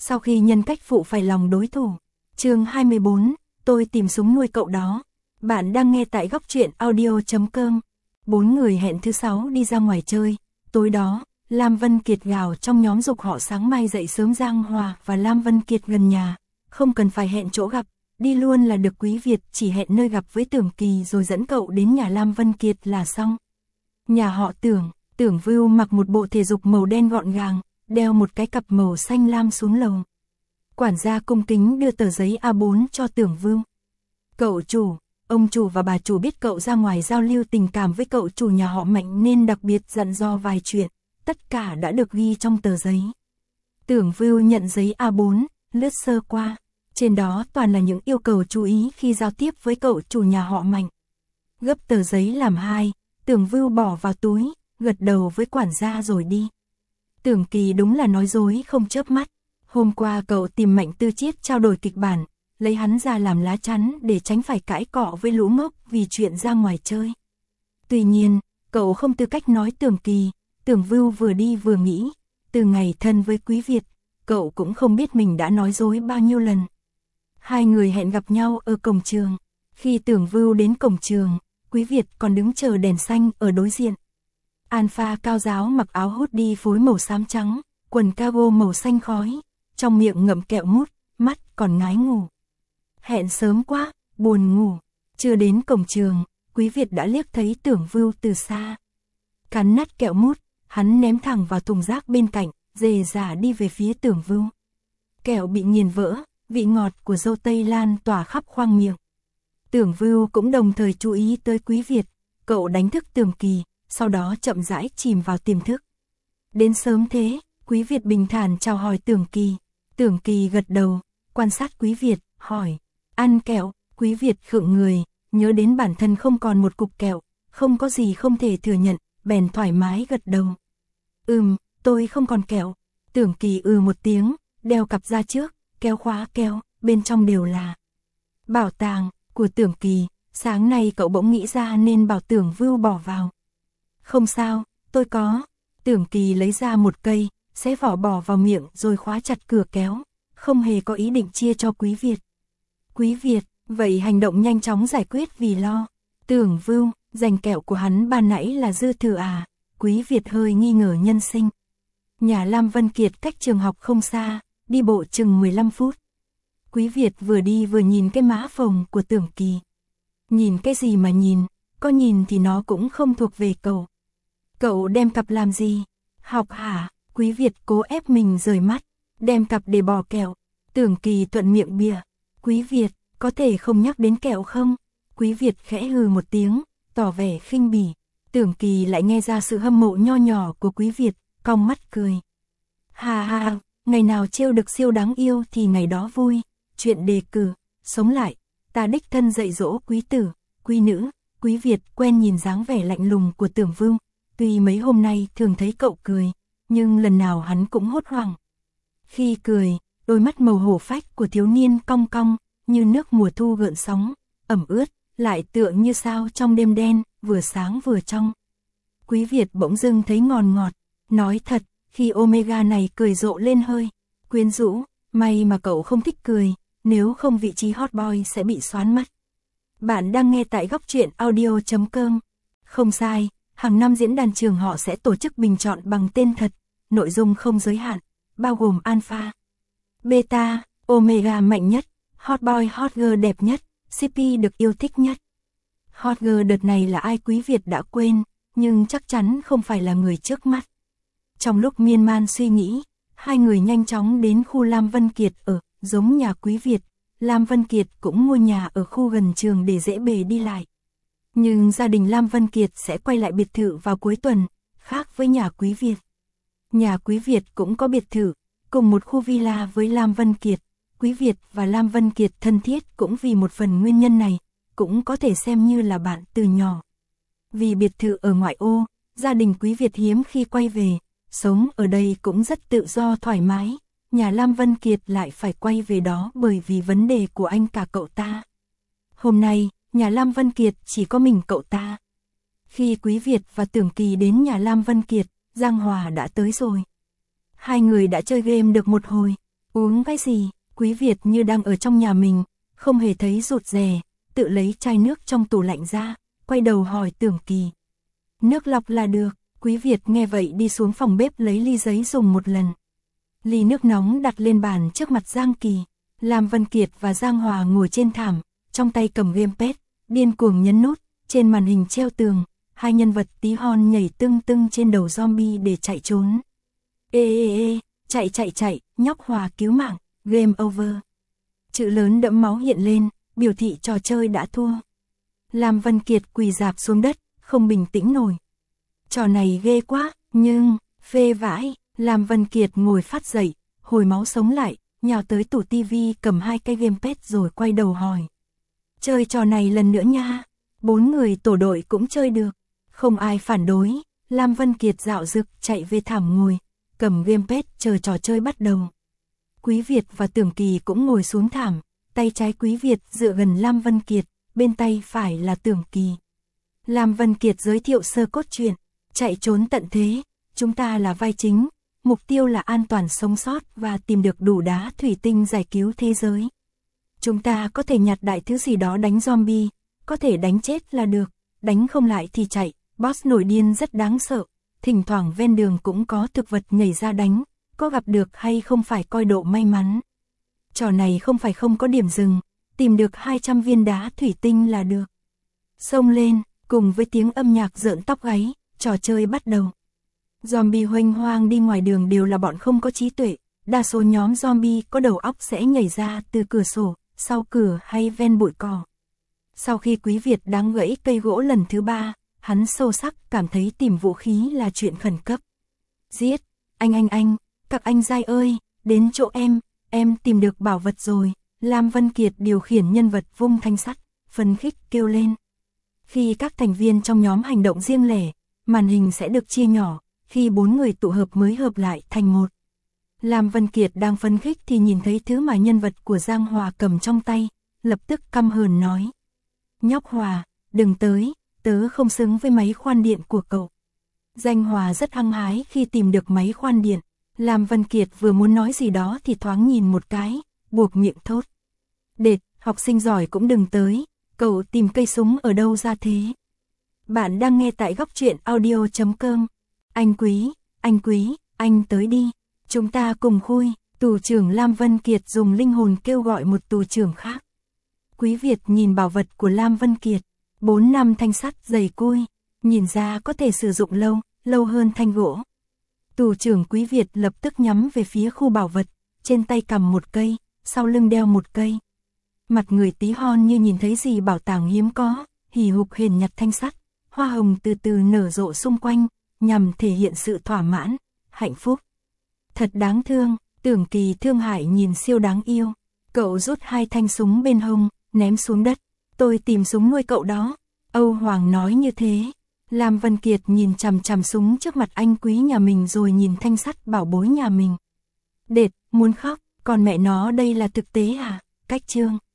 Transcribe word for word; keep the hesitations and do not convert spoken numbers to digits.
sau khi nhân cách phụ phải lòng đối thủ. Chương hai mươi bốn, tôi tìm súng nuôi cậu đó. Bạn đang nghe tại góc truyện audio chấm com. Bốn người hẹn thứ sáu đi ra ngoài chơi. Tối đó, Lam Vân Kiệt gào trong nhóm dục họ sáng mai dậy sớm. Giang Hòa và Lam Vân Kiệt gần nhà, không cần phải hẹn chỗ gặp, đi luôn là được. Quý Việt chỉ hẹn nơi gặp với Tưởng Kỳ rồi dẫn cậu đến nhà Lam Vân Kiệt là xong. Nhà họ Tưởng, Tưởng Vưu mặc một bộ thể dục màu đen gọn gàng, đeo một cái cặp màu xanh lam xuống lầu. Quản gia cung kính đưa tờ giấy A bốn cho Tưởng Vưu. Cậu chủ, ông chủ và bà chủ biết cậu ra ngoài giao lưu tình cảm với cậu chủ nhà họ Mạnh nên đặc biệt dặn dò vài chuyện, tất cả đã được ghi trong tờ giấy. Tưởng Vưu nhận giấy A bốn, lướt sơ qua, trên đó toàn là những yêu cầu chú ý khi giao tiếp với cậu chủ nhà họ Mạnh. Gấp tờ giấy làm hai, Tưởng Vưu bỏ vào túi, gật đầu với quản gia rồi đi. Tưởng Kỳ đúng là nói dối không chớp mắt. Hôm qua cậu tìm Mạnh Tư Chiết trao đổi kịch bản, lấy hắn ra làm lá chắn để tránh phải cãi cọ với lũ ngốc vì chuyện ra ngoài chơi. Tuy nhiên, cậu không tư cách nói Tưởng Kỳ. Tưởng Vưu vừa đi vừa nghĩ, từ ngày thân với Quý Việt, cậu cũng không biết mình đã nói dối bao nhiêu lần. Hai người hẹn gặp nhau ở cổng trường. Khi Tưởng Vưu đến cổng trường, Quý Việt còn đứng chờ đèn xanh ở đối diện. Alpha cao giáo mặc áo hoodie phối màu xám trắng, quần cargo màu xanh khói, trong miệng ngậm kẹo mút, mắt còn ngái ngủ. Hẹn sớm quá, buồn ngủ. Chưa đến cổng trường, Quý Việt đã liếc thấy Tưởng Vưu từ xa. Cắn nát kẹo mút, hắn ném thẳng vào thùng rác bên cạnh, dề dả đi về phía Tưởng Vưu. Kẹo bị nghiền vỡ, vị ngọt của dâu tây lan tỏa khắp khoang miệng. Tưởng Vưu cũng đồng thời chú ý tới Quý Việt, cậu đánh thức Tưởng Kỳ, sau đó chậm rãi chìm vào tiềm thức. Đến sớm thế, Quý Việt bình thản chào hỏi Tưởng Kỳ. Tưởng Kỳ gật đầu, quan sát Quý Việt, hỏi, ăn kẹo. Quý Việt khựng người, nhớ đến bản thân không còn một cục kẹo, không có gì không thể thừa nhận, bèn thoải mái gật đầu. Ừm, tôi không còn kẹo. Tưởng Kỳ ừ một tiếng, đeo cặp ra trước, kéo khóa keo, bên trong đều là bảo tàng của Tưởng Kỳ. Sáng nay cậu bỗng nghĩ ra nên bảo Tưởng Vưu bỏ vào. Không sao, tôi có. Tưởng Kỳ lấy ra một cây, xé vỏ bỏ vào miệng rồi khóa chặt cửa kéo, không hề có ý định chia cho Quý Việt. Quý Việt, vậy hành động nhanh chóng giải quyết vì lo. Tưởng Vưu, dành kẹo của hắn ban nãy là dư thừa à? Quý Việt hơi nghi ngờ nhân sinh. Nhà Lam Vân Kiệt cách trường học không xa, đi bộ chừng mười lăm phút. Quý Việt vừa đi vừa nhìn cái má phồng của Tưởng Kỳ. Nhìn cái gì mà nhìn, có nhìn thì nó cũng không thuộc về cậu. Cậu đem cặp làm gì? Học hả? Quý Việt cố ép mình rời mắt, đem cặp để bỏ kẹo. Tưởng Kỳ thuận miệng bịa. Quý Việt, có thể không nhắc đến kẹo không? Quý Việt khẽ hừ một tiếng, tỏ vẻ khinh bỉ. Tưởng Kỳ lại nghe ra sự hâm mộ nho nhỏ của Quý Việt, cong mắt cười. Hà hà, ngày nào trêu được siêu đáng yêu thì ngày đó vui. Chuyện đề cử, sống lại, ta đích thân dạy dỗ quý tử, quý nữ. Quý Việt quen nhìn dáng vẻ lạnh lùng của Tưởng Vưu, tuy mấy hôm nay thường thấy cậu cười, nhưng lần nào hắn cũng hốt hoảng. Khi cười, đôi mắt màu hổ phách của thiếu niên cong cong, như nước mùa thu gợn sóng, ẩm ướt, lại tựa như sao trong đêm đen, vừa sáng vừa trong. Quý Việt bỗng dưng thấy ngon ngọt, nói thật, khi Omega này cười rộ lên hơi quyến rũ, may mà cậu không thích cười, nếu không vị trí hot boy sẽ bị xoán mất. Bạn đang nghe tại góc truyện audio chấm com. Không sai, hàng năm diễn đàn trường họ sẽ tổ chức bình chọn bằng tên thật, nội dung không giới hạn, bao gồm alpha, beta, omega mạnh nhất, hot boy hot girl đẹp nhất, xê pê được yêu thích nhất. Hot girl đợt này là ai Quý Việt đã quên, nhưng chắc chắn không phải là người trước mắt. Trong lúc miên man suy nghĩ, hai người nhanh chóng đến khu Lam Vân Kiệt ở, giống nhà Quý Việt. Lam Vân Kiệt cũng mua nhà ở khu gần trường để dễ bề đi lại. Nhưng gia đình Lam Vân Kiệt sẽ quay lại biệt thự vào cuối tuần, khác với nhà Quý Việt. Nhà Quý Việt cũng có biệt thự, cùng một khu villa với Lam Vân Kiệt. Quý Việt và Lam Vân Kiệt thân thiết cũng vì một phần nguyên nhân này, cũng có thể xem như là bạn từ nhỏ. Vì biệt thự ở ngoại ô, gia đình Quý Việt hiếm khi quay về, sống ở đây cũng rất tự do thoải mái. Nhà Lam Vân Kiệt lại phải quay về đó bởi vì vấn đề của anh cả cậu ta. Hôm nay, nhà Lam Vân Kiệt chỉ có mình cậu ta. Khi Quý Việt và Tưởng Kỳ đến nhà Lam Vân Kiệt, Giang Hòa đã tới rồi. Hai người đã chơi game được một hồi. Uống cái gì? Quý Việt như đang ở trong nhà mình, không hề thấy rụt rè, tự lấy chai nước trong tủ lạnh ra, quay đầu hỏi Tưởng Kỳ. Nước lọc là được. Quý Việt nghe vậy đi xuống phòng bếp lấy ly giấy dùng một lần. Ly nước nóng đặt lên bàn trước mặt Giang Kỳ. Lam Vân Kiệt và Giang Hòa ngồi trên thảm, trong tay cầm gamepad, điên cuồng nhấn nút, trên màn hình treo tường, hai nhân vật tí hon nhảy tưng tưng trên đầu zombie để chạy trốn. Ê ê ê, chạy chạy chạy, nhóc Hòa cứu mạng, game over. Chữ lớn đẫm máu hiện lên, biểu thị trò chơi đã thua. Lam Vân Kiệt quỳ rạp xuống đất, không bình tĩnh nổi. Trò này ghê quá, nhưng, phê vãi, Lam Vân Kiệt ngồi phát dậy, hồi máu sống lại, nhào tới tủ tivi cầm hai cái gamepad rồi quay đầu hỏi. Chơi trò này lần nữa nha, bốn người tổ đội cũng chơi được, không ai phản đối, Lam Vân Kiệt dạo dực chạy về thảm ngồi, cầm gamepad chờ trò chơi bắt đầu. Quý Việt và Tưởng Kỳ cũng ngồi xuống thảm, tay trái Quý Việt dựa gần Lam Vân Kiệt, bên tay phải là Tưởng Kỳ. Lam Vân Kiệt giới thiệu sơ cốt truyện, chạy trốn tận thế, chúng ta là vai chính, mục tiêu là an toàn sống sót và tìm được đủ đá thủy tinh giải cứu thế giới. Chúng ta có thể nhặt đại thứ gì đó đánh zombie, có thể đánh chết là được, đánh không lại thì chạy, boss nổi điên rất đáng sợ, thỉnh thoảng ven đường cũng có thực vật nhảy ra đánh, có gặp được hay không phải coi độ may mắn. Trò này không phải không có điểm dừng, tìm được hai trăm viên đá thủy tinh là được. Xông lên, cùng với tiếng âm nhạc rợn tóc gáy, trò chơi bắt đầu. Zombie hoành hoang đi ngoài đường đều là bọn không có trí tuệ, đa số nhóm zombie có đầu óc sẽ nhảy ra từ cửa sổ, sau cửa hay ven bụi cỏ. Sau khi Quý Việt đáng gãy cây gỗ lần thứ ba, hắn sâu sắc cảm thấy tìm vũ khí là chuyện khẩn cấp. Giết, anh anh anh, các anh giai ơi, đến chỗ em, em tìm được bảo vật rồi. Lam Vân Kiệt điều khiển nhân vật vung thanh sắt, phấn khích kêu lên. Khi các thành viên trong nhóm hành động riêng lẻ, màn hình sẽ được chia nhỏ, khi bốn người tụ hợp mới hợp lại thành một. Lam Vân Kiệt đang phấn khích thì nhìn thấy thứ mà nhân vật của Giang Hòa cầm trong tay, lập tức căm hờn nói. Nhóc Hòa, đừng tới, tớ không xứng với máy khoan điện của cậu. Giang Hòa rất hăng hái khi tìm được máy khoan điện. Lam Vân Kiệt vừa muốn nói gì đó thì thoáng nhìn một cái, buộc miệng thốt. Đệt, học sinh giỏi cũng đừng tới, cậu tìm cây súng ở đâu ra thế? Bạn đang nghe tại góc truyện audio chấm com. Anh Quý, anh Quý, anh tới đi, chúng ta cùng khui. Tù trưởng Lam Vân Kiệt dùng linh hồn kêu gọi một tù trưởng khác. Quý Việt nhìn bảo vật của Lam Vân Kiệt, bốn năm thanh sắt dày cui, nhìn ra có thể sử dụng lâu, lâu hơn thanh gỗ. Tù trưởng Quý Việt lập tức nhắm về phía khu bảo vật, trên tay cầm một cây, sau lưng đeo một cây. Mặt người tí hon như nhìn thấy gì bảo tàng hiếm có, hì hục hền nhặt thanh sắt, hoa hồng từ từ nở rộ xung quanh, nhằm thể hiện sự thỏa mãn, hạnh phúc. Thật đáng thương, Tưởng Kỳ thương hại nhìn siêu đáng yêu. Cậu rút hai thanh súng bên hông, ném xuống đất. Tôi tìm súng nuôi cậu đó. Âu Hoàng nói như thế. Lam Vân Kiệt nhìn chằm chằm súng trước mặt anh Quý nhà mình rồi nhìn thanh sắt bảo bối nhà mình. Đệt, muốn khóc, còn mẹ nó đây là thực tế à? Cách chương.